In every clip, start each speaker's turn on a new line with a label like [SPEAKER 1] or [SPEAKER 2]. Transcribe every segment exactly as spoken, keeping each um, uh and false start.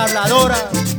[SPEAKER 1] habladora.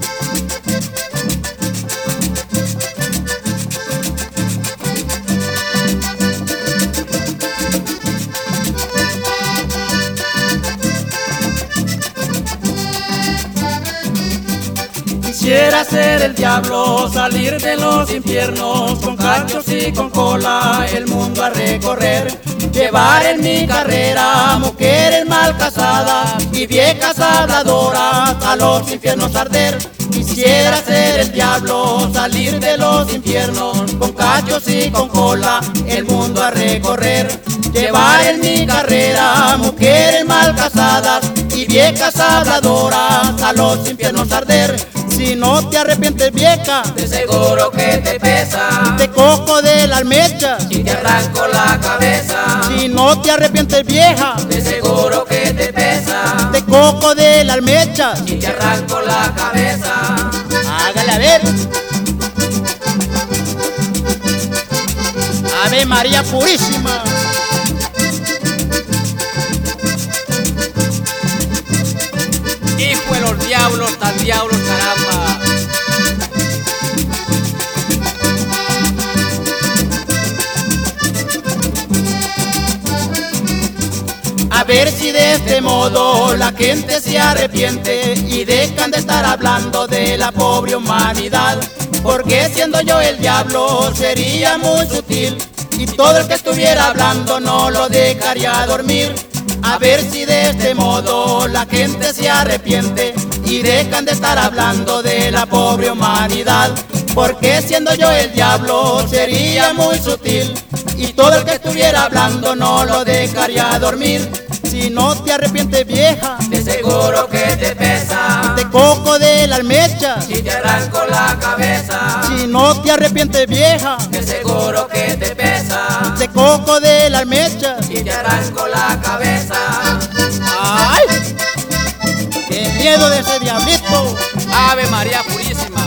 [SPEAKER 2] Quisiera ser el diablo, salir de los infiernos, con cachos y con cola el mundo a recorrer. Llevar en mi carrera mujeres mal casadas y viejas habladoras a los infiernos arder. Quisiera ser el diablo, salir de los infiernos, con cachos y con cola el mundo a recorrer. Llevar en mi carrera mujeres mal casadas y viejas habladoras a los infiernos arder.
[SPEAKER 1] Si no te arrepientes, vieja,
[SPEAKER 2] de seguro que te pesa,
[SPEAKER 1] te cojo de las mechas
[SPEAKER 2] y te arranco la cabeza.
[SPEAKER 1] Si no te arrepientes, vieja,
[SPEAKER 2] de seguro que te pesa,
[SPEAKER 1] te cojo de las mechas
[SPEAKER 2] y te arranco la cabeza.
[SPEAKER 1] Hágale a ver. Ave María Purísima.
[SPEAKER 2] Hijo de los diablos, tan diablos, caramba.
[SPEAKER 1] A ver si de este modo la gente se arrepiente y dejan de estar hablando de la pobre humanidad. Porque siendo yo el diablo sería muy sutil y todo el que estuviera hablando no lo dejaría dormir. A ver si de este modo la gente se arrepiente y dejan de estar hablando de la pobre humanidad. Porque siendo yo el diablo sería muy sutil y todo el que estuviera hablando no lo dejaría dormir. Si no te arrepientes, vieja,
[SPEAKER 2] de seguro que te pesa,
[SPEAKER 1] te cojo de las mechas
[SPEAKER 2] y te arranco la cabeza.
[SPEAKER 1] Si no te arrepientes, vieja,
[SPEAKER 2] de seguro que te pesa,
[SPEAKER 1] te cojo de las mechas
[SPEAKER 2] y te arranco la cabeza.
[SPEAKER 1] ¡Ay! ¡Qué miedo de ese diablito!
[SPEAKER 2] Ave María Purísima.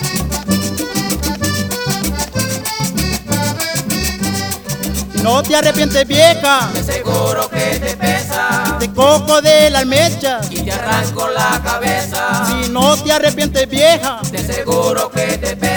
[SPEAKER 1] No te arrepientes, vieja,
[SPEAKER 2] de seguro que te pesa,
[SPEAKER 1] te cojo de las mechas
[SPEAKER 2] y te arranco la cabeza.
[SPEAKER 1] Si no te arrepientes, vieja,
[SPEAKER 2] de seguro que te pesa.